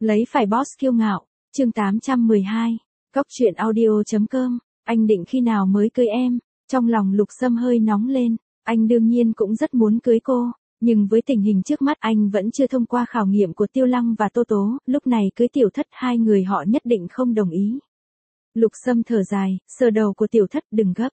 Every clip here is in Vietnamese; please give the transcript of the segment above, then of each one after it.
Lấy phải boss kiêu ngạo, chương 812, Cóc truyện audio.com, anh định khi nào mới cưới em? Trong lòng Lục Sâm hơi nóng lên, anh đương nhiên cũng rất muốn cưới cô, nhưng với tình hình trước mắt anh vẫn chưa thông qua khảo nghiệm của Tiêu Lăng và Tô Tố, lúc này cưới Tiểu Thất hai người họ nhất định không đồng ý. Lục Sâm thở dài, sờ đầu của Tiểu Thất, đừng gấp.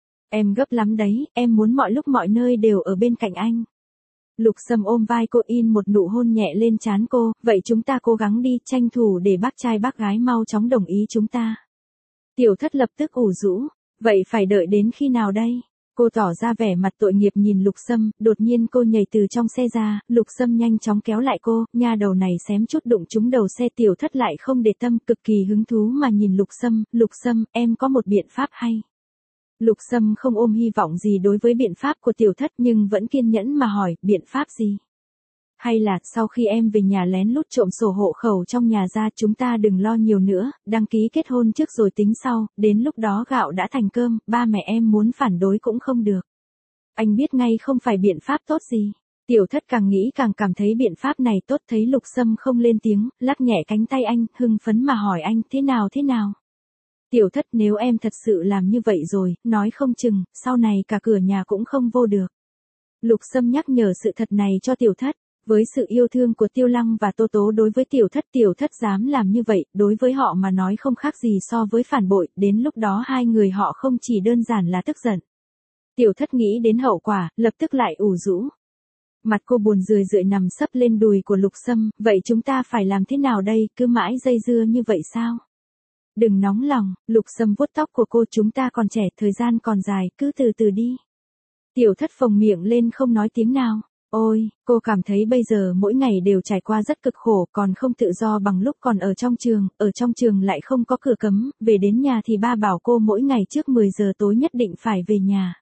Em gấp lắm đấy, em muốn mọi lúc mọi nơi đều ở bên cạnh anh. Lục Sâm ôm vai cô, in một nụ hôn nhẹ lên trán cô, vậy chúng ta cố gắng đi, tranh thủ để bác trai bác gái mau chóng đồng ý chúng ta. Tiểu Thất lập tức ủ rũ, vậy phải đợi đến khi nào đây? Cô tỏ ra vẻ mặt tội nghiệp nhìn Lục Sâm, đột nhiên cô nhảy từ trong xe ra, Lục Sâm nhanh chóng kéo lại cô, nha đầu này xém chút đụng trúng đầu xe. Tiểu Thất lại không để tâm, cực kỳ hứng thú mà nhìn Lục Sâm, em có một biện pháp hay. Lục Sâm không ôm hy vọng gì đối với biện pháp của Tiểu Thất nhưng vẫn kiên nhẫn mà hỏi, biện pháp gì? Hay là, sau khi em về nhà lén lút trộm sổ hộ khẩu trong nhà ra, chúng ta đừng lo nhiều nữa, đăng ký kết hôn trước rồi tính sau, đến lúc đó gạo đã thành cơm, ba mẹ em muốn phản đối cũng không được. Anh biết ngay không phải biện pháp tốt gì. Tiểu Thất càng nghĩ càng cảm thấy biện pháp này tốt, thấy Lục Sâm không lên tiếng, lắc nhẹ cánh tay anh, hưng phấn mà hỏi anh, thế nào? Tiểu Thất, nếu em thật sự làm như vậy rồi, nói không chừng, sau này cả cửa nhà cũng không vô được. Lục Sâm nhắc nhở sự thật này cho Tiểu Thất, với sự yêu thương của Tiêu Lăng và Tô Tố đối với Tiểu Thất dám làm như vậy, đối với họ mà nói không khác gì so với phản bội, đến lúc đó hai người họ không chỉ đơn giản là tức giận. Tiểu Thất nghĩ đến hậu quả, lập tức lại ủ rũ. Mặt cô buồn rười rượi nằm sấp lên đùi của Lục Sâm, vậy chúng ta phải làm thế nào đây, cứ mãi dây dưa như vậy sao? Đừng nóng lòng, Lục Sâm vuốt tóc của cô, chúng ta còn trẻ, thời gian còn dài, cứ từ từ đi. Tiểu Thất phồng miệng lên không nói tiếng nào. Ôi, cô cảm thấy bây giờ mỗi ngày đều trải qua rất cực khổ, còn không tự do bằng lúc còn ở trong trường lại không có cửa cấm, về đến nhà thì ba bảo cô mỗi ngày trước 10 giờ tối nhất định phải về nhà.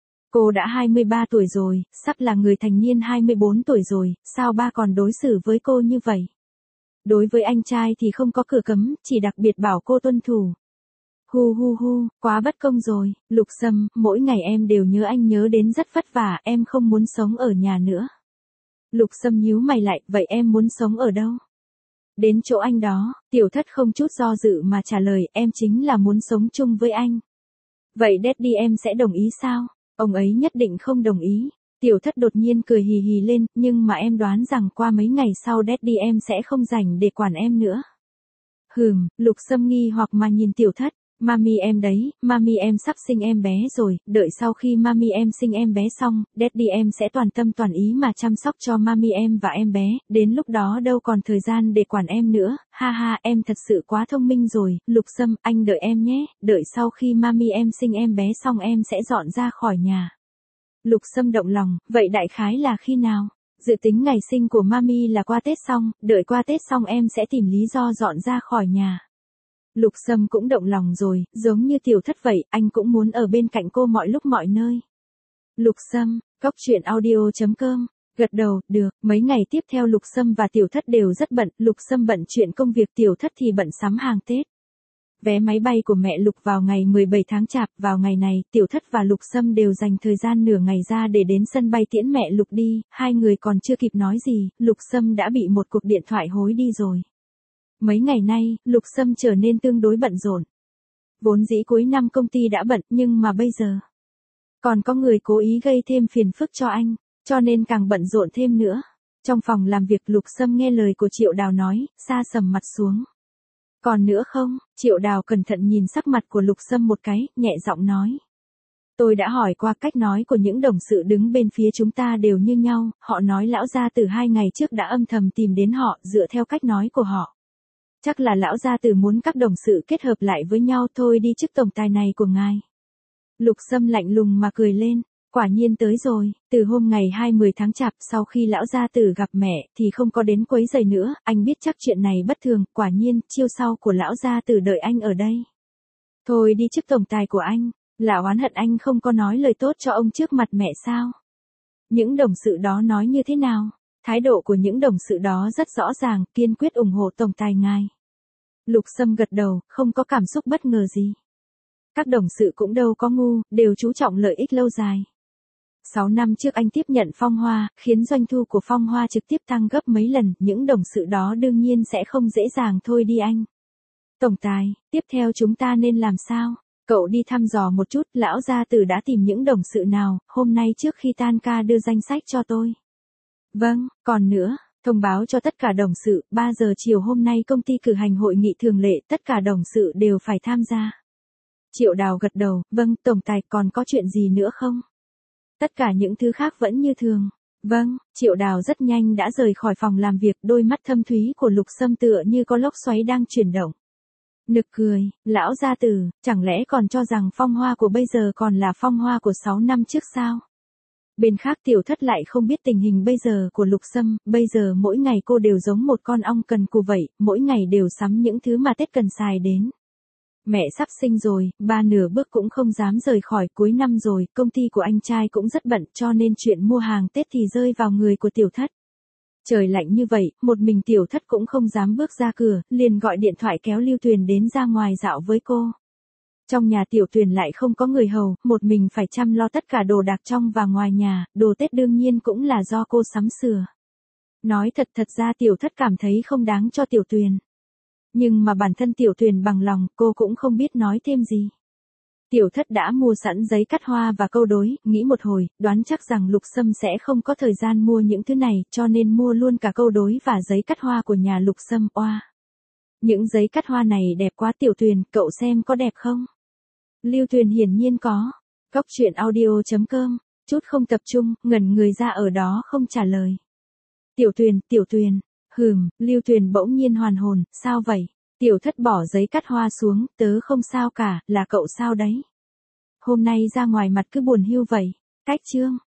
Cô đã 23 tuổi rồi, sắp là người thành niên 24 tuổi rồi, sao ba còn đối xử với cô như vậy? Đối với anh trai thì không có cửa cấm, chỉ đặc biệt bảo cô tuân thủ. Hu, quá bất công rồi, Lục Sâm, mỗi ngày em đều nhớ anh, nhớ đến rất vất vả, em không muốn sống ở nhà nữa. Lục Sâm nhíu mày lại, vậy em muốn sống ở đâu? Đến chỗ anh đó, Tiểu Thất không chút do dự mà trả lời, em chính là muốn sống chung với anh. Vậy Daddy em sẽ đồng ý sao? Ông ấy nhất định không đồng ý. Tiểu Thất đột nhiên cười hì hì lên, nhưng mà em đoán rằng qua mấy ngày sau Daddy em sẽ không rảnh để quản em nữa. Lục Sâm nghi hoặc mà nhìn Tiểu Thất. Mami em đấy, mami em sắp sinh em bé rồi, đợi sau khi mami em sinh em bé xong, Daddy em sẽ toàn tâm toàn ý mà chăm sóc cho mami em và em bé, đến lúc đó đâu còn thời gian để quản em nữa, ha, em thật sự quá thông minh rồi, Lục Sâm, anh đợi em nhé, đợi sau khi mami em sinh em bé xong em sẽ dọn ra khỏi nhà. Lục Sâm động lòng, vậy đại khái là khi nào? Dự tính ngày sinh của mami là qua Tết xong, đợi qua Tết xong em sẽ tìm lý do dọn ra khỏi nhà. Lục Sâm cũng động lòng rồi, giống như Tiểu Thất vậy, anh cũng muốn ở bên cạnh cô mọi lúc mọi nơi. Lục Sâm, Cóc truyện audio.com, gật đầu, được, mấy ngày tiếp theo Lục Sâm và Tiểu Thất đều rất bận, Lục Sâm bận chuyện công việc, Tiểu Thất thì bận sắm hàng Tết. Vé máy bay của mẹ Lục vào ngày 17 tháng Chạp, vào ngày này, Tiểu Thất và Lục Sâm đều dành thời gian nửa ngày ra để đến sân bay tiễn mẹ Lục đi, hai người còn chưa kịp nói gì, Lục Sâm đã bị một cuộc điện thoại hối đi rồi. Mấy ngày nay, Lục Sâm trở nên tương đối bận rộn. Vốn dĩ cuối năm công ty đã bận, nhưng mà bây giờ còn có người cố ý gây thêm phiền phức cho anh, cho nên càng bận rộn thêm nữa. Trong phòng làm việc, Lục Sâm nghe lời của Triệu Đào nói, sa sầm mặt xuống. Còn nữa không? Triệu Đào cẩn thận nhìn sắc mặt của Lục Sâm một cái, nhẹ giọng nói. Tôi đã hỏi qua, cách nói của những đồng sự đứng bên phía chúng ta đều như nhau, họ nói lão gia từ 2 ngày trước đã âm thầm tìm đến họ, dựa theo cách nói của họ. Chắc là lão gia tử muốn các đồng sự kết hợp lại với nhau thôi, đi chức tổng tài này của ngài. Lục Sâm lạnh lùng mà cười lên, quả nhiên tới rồi, từ hôm ngày 20 tháng Chạp sau khi lão gia tử gặp mẹ thì không có đến quấy rầy nữa, anh biết chắc chuyện này bất thường, quả nhiên, chiêu sau của lão gia tử đợi anh ở đây. Thôi đi chức tổng tài của anh, là oán hận anh không có nói lời tốt cho ông trước mặt mẹ sao? Những đồng sự đó nói như thế nào? Thái độ của những đồng sự đó rất rõ ràng, kiên quyết ủng hộ tổng tài ngài. Lục Sâm gật đầu, không có cảm xúc bất ngờ gì. Các đồng sự cũng đâu có ngu, đều chú trọng lợi ích lâu dài. 6 năm trước anh tiếp nhận Phong Hoa, khiến doanh thu của Phong Hoa trực tiếp tăng gấp mấy lần, những đồng sự đó đương nhiên sẽ không dễ dàng thôi đi anh. Tổng tài, tiếp theo chúng ta nên làm sao? Cậu đi thăm dò một chút, lão gia tử đã tìm những đồng sự nào, hôm nay trước khi tan ca đưa danh sách cho tôi. Vâng, còn nữa, thông báo cho tất cả đồng sự, 3 giờ chiều hôm nay công ty cử hành hội nghị thường lệ, tất cả đồng sự đều phải tham gia. Triệu Đào gật đầu, vâng, tổng tài, còn có chuyện gì nữa không? Tất cả những thứ khác vẫn như thường. Vâng, Triệu Đào rất nhanh đã rời khỏi phòng làm việc, đôi mắt thâm thúy của Lục Sâm tựa như có lốc xoáy đang chuyển động. Nực cười, lão gia tử, chẳng lẽ còn cho rằng Phong Hoa của bây giờ còn là Phong Hoa của 6 năm trước sao? Bên khác Tiểu Thất lại không biết tình hình bây giờ của Lục Sâm, bây giờ mỗi ngày cô đều giống một con ong cần cù vậy, mỗi ngày đều sắm những thứ mà Tết cần xài đến. Mẹ sắp sinh rồi, ba nửa bước cũng không dám rời khỏi, cuối năm rồi, công ty của anh trai cũng rất bận cho nên chuyện mua hàng Tết thì rơi vào người của Tiểu Thất. Trời lạnh như vậy, một mình Tiểu Thất cũng không dám bước ra cửa, liền gọi điện thoại kéo Lưu Tuyền đến ra ngoài dạo với cô. Trong nhà Tiểu Tuyền lại không có người hầu, một mình phải chăm lo tất cả đồ đạc trong và ngoài nhà, đồ Tết đương nhiên cũng là do cô sắm sửa. Nói thật ra Tiểu Thất cảm thấy không đáng cho Tiểu Tuyền. Nhưng mà bản thân Tiểu Tuyền bằng lòng, cô cũng không biết nói thêm gì. Tiểu Thất đã mua sẵn giấy cắt hoa và câu đối, nghĩ một hồi, đoán chắc rằng Lục Sâm sẽ không có thời gian mua những thứ này, cho nên mua luôn cả câu đối và giấy cắt hoa của nhà Lục Sâm. Oa! Những giấy cắt hoa này đẹp quá Tiểu Tuyền, cậu xem có đẹp không? Lưu Tuyền hiển nhiên có. Góc truyện audio.com, chút không tập trung, ngẩn người ra ở đó không trả lời. Tiểu Tuyền, Lưu Tuyền bỗng nhiên hoàn hồn, sao vậy? Tiểu Thất bỏ giấy cắt hoa xuống, tớ không sao cả, là cậu sao đấy? Hôm nay ra ngoài mặt cứ buồn hiu vậy. Cách chương.